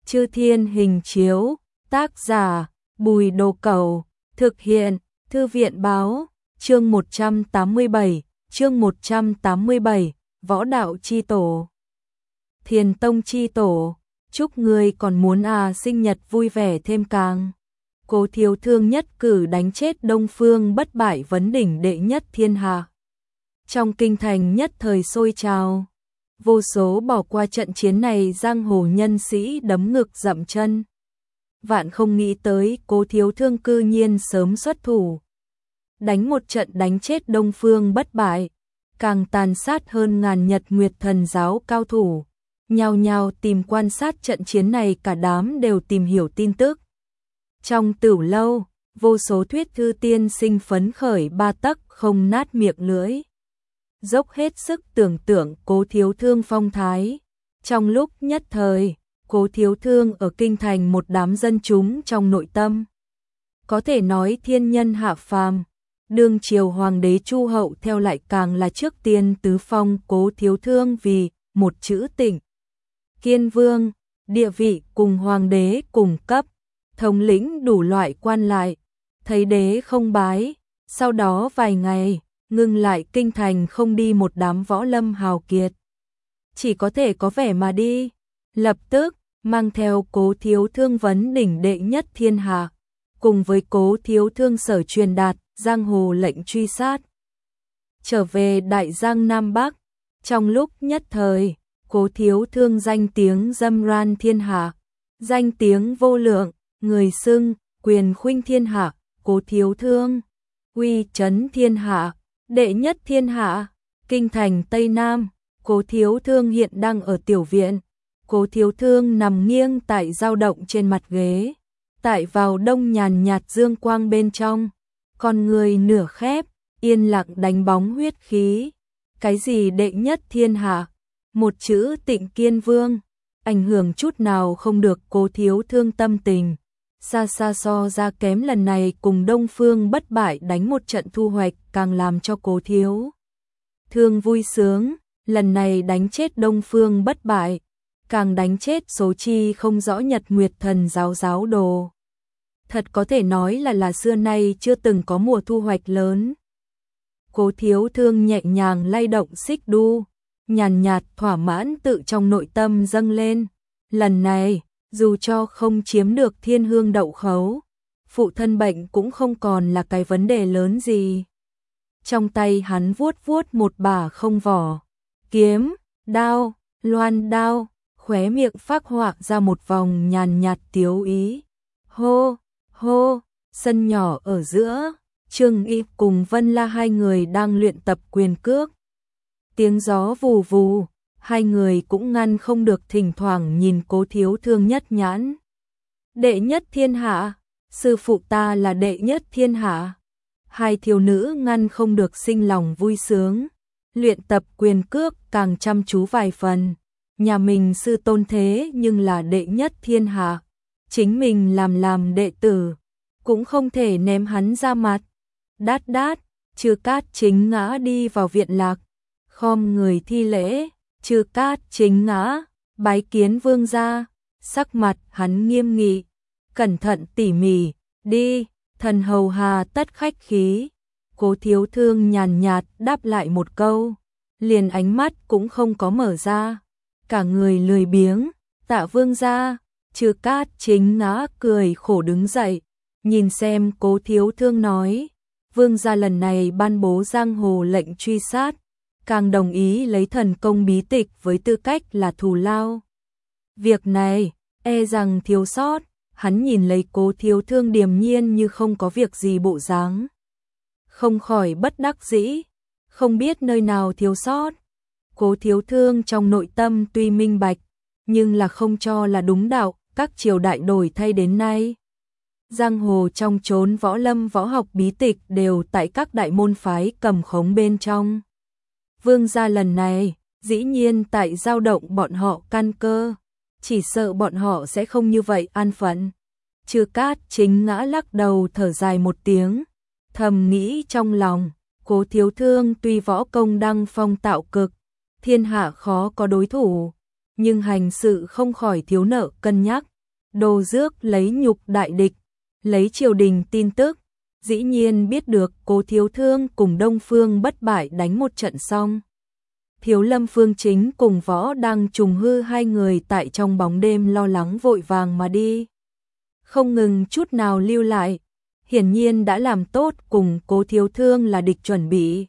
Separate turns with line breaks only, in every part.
Chư Thiên Hình Chiếu, tác giả, Bùi Đồ Cẩu, thực hiện, Thư viện Báo, chương 187, Võ Đạo Chi Tổ. Thiền Tông Chi Tổ, chúc người còn muốn sinh nhật vui vẻ thêm càng. Cố Thiếu Thương nhất cử đánh chết Đông Phương Bất Bại vấn đỉnh đệ nhất thiên hạ. Trong kinh thành nhất thời sôi trào, vô số bỏ qua trận chiến này giang hồ nhân sĩ đấm ngực dậm chân. Vạn không nghĩ tới Cố Thiếu Thương cư nhiên sớm xuất thủ, đánh một trận đánh chết Đông Phương Bất Bại, càng tàn sát hơn ngàn Nhật Nguyệt Thần giáo cao thủ. Nhao nhao tìm quan sát trận chiến này, cả đám đều tìm hiểu tin tức. Trong Tửu lâu, vô số thuyết thư tiên sinh phấn khởi ba tấc không nát miệng lưỡi, dốc hết sức tưởng tượng Cố Thiếu Thương phong thái. Trong lúc nhất thời, Cố Thiếu Thương ở kinh thành một đám dân chúng trong nội tâm, có thể nói thiên nhân hạ phàm. Đương triều hoàng đế Chu Hậu theo lại càng là trước tiên tứ phong Cố Thiếu Thương vì một chữ Tịnh Kiên Vương, địa vị cùng hoàng đế cùng cấp, thống lĩnh đủ loại quan lại. Thấy đế không bái, sau đó vài ngày, ngưng lại kinh thành không đi một đám võ lâm hào kiệt, chỉ có thể có vẻ mà đi. Lập tức mang theo Cố Thiếu Thương vấn đỉnh đệ nhất thiên hạ, cùng với Cố Thiếu Thương sở truyền đạt giang hồ lệnh truy sát, trở về Đại Giang Nam Bắc. Trong lúc nhất thời, Cố Thiếu Thương danh tiếng râm ran thiên hạ, danh tiếng vô lượng, người xưng quyền khuynh thiên hạ. Cố Thiếu Thương uy chấn thiên hạ, đệ nhất thiên hạ. Kinh thành Tây Nam, Cố Thiếu Thương hiện đang ở tiểu viện. Cố Thiếu Thương nằm nghiêng tại dao động trên mặt ghế, tại vào đông nhàn nhạt dương quang bên trong, con người nửa khép, yên lặng đánh bóng huyết khí. Cái gì đệ nhất thiên hạ, một chữ Tịnh Kiên Vương, ảnh hưởng chút nào không được Cố Thiếu Thương tâm tình. Xa xa so ra kém lần này cùng Đông Phương Bất Bại đánh một trận thu hoạch càng làm cho Cố Thiếu Thương vui sướng. Lần này đánh chết Đông Phương Bất Bại, càng đánh chết số chi không rõ Nhật Nguyệt Thần giáo giáo đồ. Thật có thể nói là xưa nay chưa từng có mùa thu hoạch lớn. Cố Thiếu Thương nhẹ nhàng lay động xích đu, nhàn nhạt thỏa mãn tự trong nội tâm dâng lên. Lần này, dù cho không chiếm được Thiên Hương Đậu Khấu, phụ thân bệnh cũng không còn là cái vấn đề lớn gì. Trong tay hắn vuốt vuốt một bả không vỏ kiếm, đao, loan đao, khóe miệng phác họa ra một vòng nhàn nhạt tiếu ý. Hô, hô, sân nhỏ ở giữa, Trương Y cùng Vân La hai người đang luyện tập quyền cước. Tiếng gió vù vù, hai người cũng ngăn không được thỉnh thoảng nhìn Cố Thiếu Thương nhất nhãn. Đệ nhất thiên hạ, sư phụ ta là đệ nhất thiên hạ. Hai thiếu nữ ngăn không được sinh lòng vui sướng, luyện tập quyền cước càng chăm chú vài phần. Nhà mình sư tôn thế nhưng là đệ nhất thiên hạ, chính mình làm đệ tử, cũng không thể ném hắn ra mặt. Đát đát, Chư Cát Chính Ngã đi vào viện lạc, khom người thi lễ. Chư Cát Chính Ngã bái kiến vương gia. Sắc mặt hắn nghiêm nghị, cẩn thận tỉ mỉ. Đi, thần hầu hà tất khách khí. Cố Thiếu Thương nhàn nhạt đáp lại một câu, liền ánh mắt cũng không có mở ra, cả người lười biếng. Tạ vương gia. Chư Cát Chính Ngã cười khổ đứng dậy, nhìn xem Cố Thiếu Thương nói, vương gia lần này ban bố giang hồ lệnh truy sát, càng đồng ý lấy thần công bí tịch với tư cách là thù lao. Việc này, e rằng thiếu sót. Hắn nhìn lấy Cố Thiếu Thương điềm nhiên như không có việc gì bộ dáng, không khỏi bất đắc dĩ, không biết nơi nào thiếu sót. Cố Thiếu Thương trong nội tâm tuy minh bạch, nhưng là không cho là đúng đạo. Các triều đại đổi thay đến nay, giang hồ trong chốn võ lâm võ học bí tịch đều tại các đại môn phái cầm khống bên trong. Vương gia lần này, dĩ nhiên tại dao động bọn họ căn cơ, chỉ sợ bọn họ sẽ không như vậy an phận. Chư Cát Chính Ngã lắc đầu thở dài một tiếng, thầm nghĩ trong lòng, Cố Thiếu Thương tuy võ công đăng phong tạo cực, thiên hạ khó có đối thủ, nhưng hành sự không khỏi thiếu nợ cân nhắc. Đồ Dước lấy nhục đại địch, lấy triều đình tin tức, dĩ nhiên biết được Cố Thiếu Thương cùng Đông Phương Bất Bại đánh một trận xong. Thiếu Lâm Phương Chính cùng Võ Đăng Trùng Hư hai người tại trong bóng đêm lo lắng vội vàng mà đi. Không ngừng chút nào lưu lại, hiển nhiên đã làm tốt cùng Cố Thiếu Thương là địch chuẩn bị.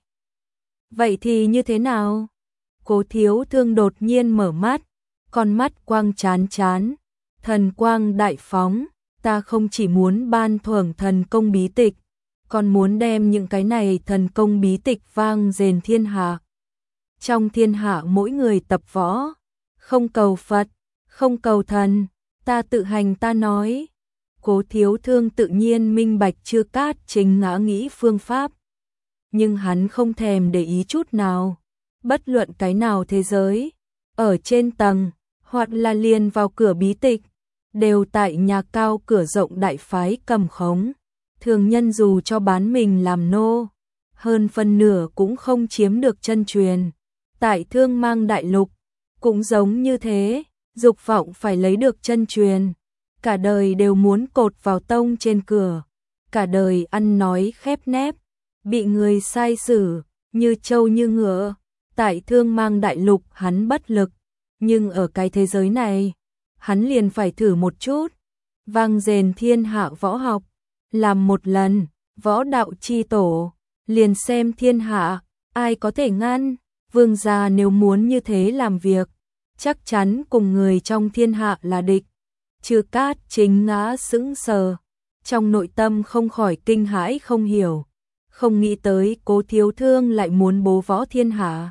Vậy thì như thế nào? Cố Thiếu Thương đột nhiên mở mắt, con mắt quang chán chán, thần quang đại phóng, ta không chỉ muốn ban thưởng thần công bí tịch, còn muốn đem những cái này thần công bí tịch vang rền thiên hạ. Trong thiên hạ mỗi người tập võ, không cầu Phật, không cầu thần, ta tự hành ta nói. Cố Thiếu Thương tự nhiên minh bạch Chư Cát Chính Ngã nghĩ phương pháp, nhưng hắn không thèm để ý chút nào. Bất luận cái nào thế giới, ở trên tầng, hoặc là liền vào cửa bí tịch, đều tại nhà cao cửa rộng đại phái cầm khống. Thường nhân dù cho bán mình làm nô, hơn phân nửa cũng không chiếm được chân truyền. Tại Thương Mang đại lục, cũng giống như thế, dục vọng phải lấy được chân truyền. Cả đời đều muốn cột vào tông trên cửa, cả đời ăn nói khép nép, bị người sai xử, như trâu như ngựa. Tại Thương Mang đại lục hắn bất lực, nhưng ở cái thế giới này, hắn liền phải thử một chút. Vang rền thiên hạ võ học, làm một lần, võ đạo chi tổ, liền xem thiên hạ, ai có thể ngăn. Vương gia nếu muốn như thế làm việc, chắc chắn cùng người trong thiên hạ là địch. Chư Cát Chính Ngã sững sờ, trong nội tâm không khỏi kinh hãi không hiểu, không nghĩ tới Cố Thiếu Thương lại muốn bố võ thiên hạ.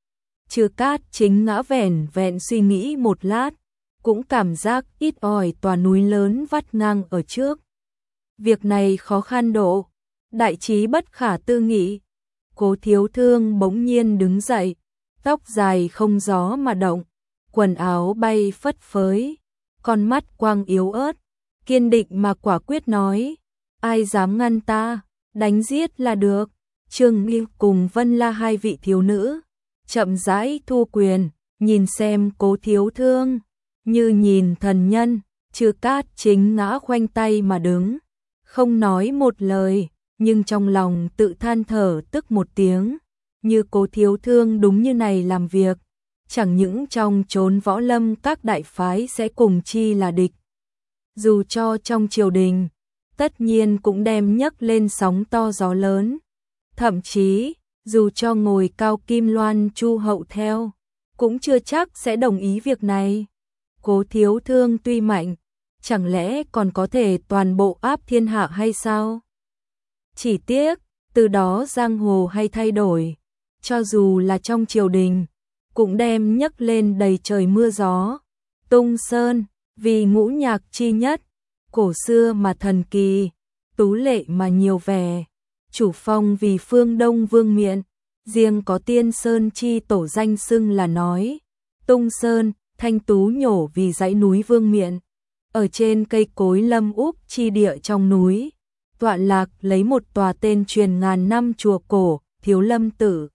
Chư Cát Chính Ngã vẻn vẹn suy nghĩ một lát, cũng cảm giác ít ỏi tòa núi lớn vắt ngang ở trước. Việc này khó khăn độ, đại trí bất khả tư nghị. Cố Thiếu Thương bỗng nhiên đứng dậy, tóc dài không gió mà động, quần áo bay phất phới, con mắt quang yếu ớt, kiên định mà quả quyết nói, ai dám ngăn ta, đánh giết là được. Trương Nghi cùng Vân La hai vị thiếu nữ, chậm rãi thu quyền, nhìn xem Cố Thiếu Thương, như nhìn thần nhân. Chư Cát Chính Ngã khoanh tay mà đứng, không nói một lời, nhưng trong lòng tự than thở tức một tiếng, như Cố Thiếu Thương đúng như này làm việc, chẳng những trong chốn võ lâm các đại phái sẽ cùng chi là địch. Dù cho trong triều đình, tất nhiên cũng đem nhấc lên sóng to gió lớn. Thậm chí, dù cho ngồi cao kim loan chu hậu theo, cũng chưa chắc sẽ đồng ý việc này. Cố Thiếu Thương tuy mạnh, chẳng lẽ còn có thể toàn bộ áp thiên hạ hay sao? Chỉ tiếc, từ đó giang hồ hay thay đổi, cho dù là trong triều đình, cũng đem nhấc lên đầy trời mưa gió. Tung Sơn, vì ngũ nhạc chi nhất, cổ xưa mà thần kỳ, tú lệ mà nhiều vẻ, chủ phong vì phương Đông Vương Miện, riêng có Tiên Sơn chi tổ danh xưng là nói. Tung Sơn, thanh tú nhổ vì dãy núi Vương Miện, ở trên cây cối lâm úp chi địa trong núi, tọa lạc lấy một tòa tên truyền ngàn năm chùa cổ, Thiếu Lâm Tự.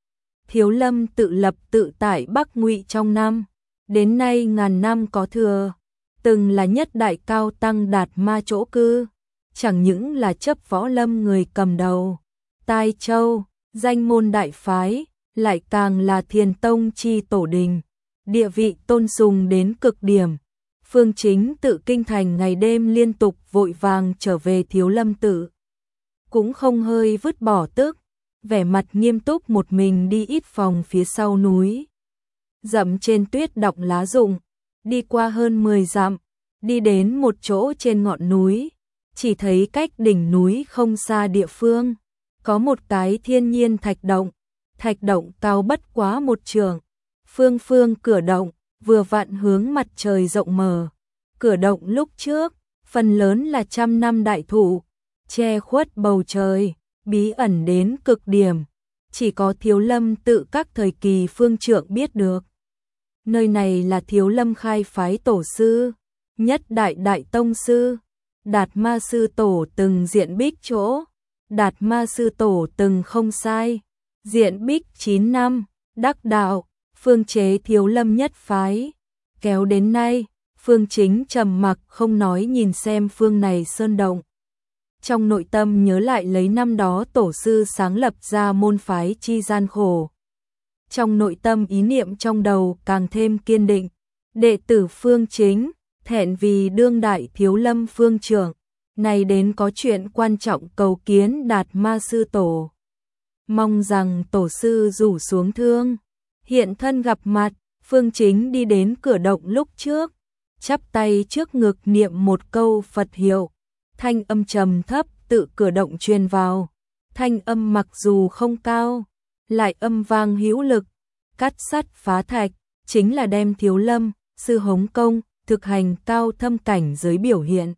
Thiếu Lâm Tự lập tự tại Bắc Ngụy trong năm, đến nay ngàn năm có thừa, từng là nhất đại cao tăng đạt ma chỗ cư, chẳng những là chấp võ lâm người cầm đầu, Tai Châu, danh môn đại phái, lại càng là Thiền Tông chi tổ đình, địa vị tôn sùng đến cực điểm. Phương Chính Tự kinh thành ngày đêm liên tục vội vàng trở về Thiếu Lâm Tự, cũng không hơi vứt bỏ tức, vẻ mặt nghiêm túc một mình đi ít phòng phía sau núi. Dậm trên tuyết đọng lá rụng, đi qua hơn 10 dặm, đi đến một chỗ trên ngọn núi, chỉ thấy cách đỉnh núi không xa địa phương, có một cái thiên nhiên thạch động cao bất quá một trượng, phương phương cửa động, vừa vặn hướng mặt trời rộng mở. Cửa động lúc trước, phần lớn là trăm năm đại thụ, che khuất bầu trời, bí ẩn đến cực điểm, chỉ có Thiếu Lâm Tự các thời kỳ phương trượng biết được. Nơi này là Thiếu Lâm khai phái tổ sư, nhất đại đại tông sư, Đạt Ma sư tổ từng diện bích chỗ, Đạt Ma sư tổ từng không sai, diện bích 9 năm, đắc đạo, phương chế Thiếu Lâm nhất phái, kéo đến nay, Phương Chính trầm mặc không nói nhìn xem phương này sơn động. Trong nội tâm nhớ lại lấy năm đó tổ sư sáng lập ra môn phái chi gian khổ. Trong nội tâm ý niệm trong đầu càng thêm kiên định. Đệ tử Phương Chính, thẹn vì đương đại thiếu lâm phương trưởng, này đến có chuyện quan trọng cầu kiến Đạt Ma sư tổ. Mong rằng tổ sư rủ xuống thương, hiện thân gặp mặt. Phương Chính đi đến cửa động lúc trước, chắp tay trước ngực niệm một câu Phật hiệu, thanh âm trầm thấp tự cửa động truyền vào. Thanh âm mặc dù không cao, lại âm vang hữu lực, cắt sắt phá thạch, chính là đem thiếu lâm, sư hống công, thực hành cao thâm cảnh giới biểu hiện.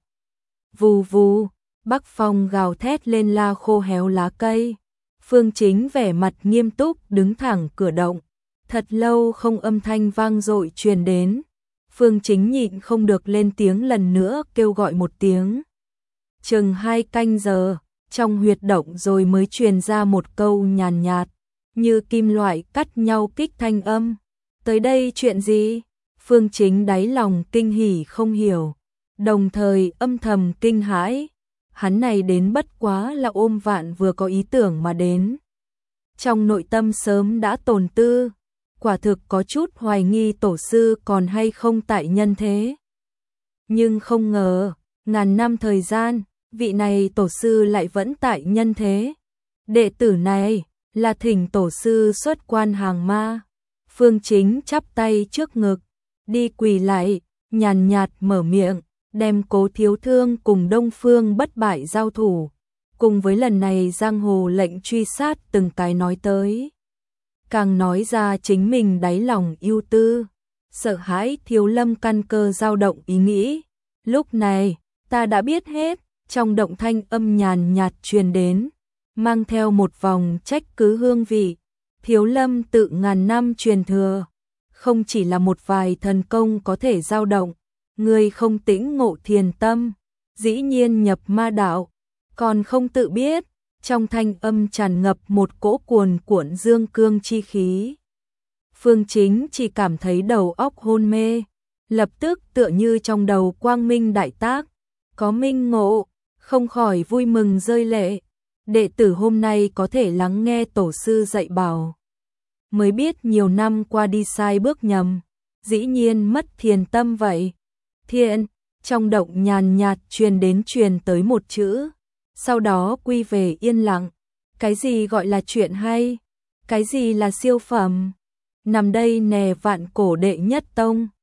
Vù vù, bắc phong gào thét lên la khô héo lá cây. Phương Chính vẻ mặt nghiêm túc đứng thẳng cửa động. Thật lâu không âm thanh vang dội truyền đến. Phương Chính nhịn không được lên tiếng lần nữa kêu gọi một tiếng. Chừng 2 canh giờ, trong huyệt động rồi mới truyền ra một câu nhàn nhạt, như kim loại cắt nhau kích thanh âm. Tới đây chuyện gì? Phương Chính đáy lòng kinh hỉ không hiểu, đồng thời âm thầm kinh hãi. Hắn này đến bất quá là ôm vạn vừa có ý tưởng mà đến. Trong nội tâm sớm đã tồn tư, quả thực có chút hoài nghi tổ sư còn hay không tại nhân thế. Nhưng không ngờ, ngàn năm thời gian, vị này tổ sư lại vẫn tại nhân thế. Đệ tử này là thỉnh tổ sư xuất quan hàng ma. Phương Chính chắp tay trước ngực, đi quỳ lại, nhàn nhạt mở miệng, đem Cố Thiếu Thương cùng Đông Phương Bất Bại giao thủ, cùng với lần này giang hồ lệnh truy sát từng cái nói tới. Càng nói ra chính mình đáy lòng ưu tư, sợ hãi thiếu lâm căn cơ dao động ý nghĩ. Lúc này, ta đã biết hết. Trong động thanh âm nhàn nhạt truyền đến, mang theo một vòng trách cứ hương vị. Thiếu lâm tự ngàn năm truyền thừa, không chỉ là một vài thần công có thể dao động. Người không tĩnh ngộ thiền tâm, dĩ nhiên nhập ma đạo, còn không tự biết. Trong thanh âm tràn ngập một cỗ cuồn cuộn dương cương chi khí. Phương Chính chỉ cảm thấy đầu óc hôn mê, lập tức tựa như trong đầu quang minh đại tác, có minh ngộ, không khỏi vui mừng rơi lệ. Đệ tử hôm nay có thể lắng nghe tổ sư dạy bảo, mới biết nhiều năm qua đi sai bước nhầm, dĩ nhiên mất thiền tâm vậy. Thiện, trong động nhàn nhạt truyền tới một chữ, sau đó quy về yên lặng. Cái gì gọi là chuyện hay? Cái gì là siêu phẩm? Nằm đây nè vạn cổ đệ nhất tông.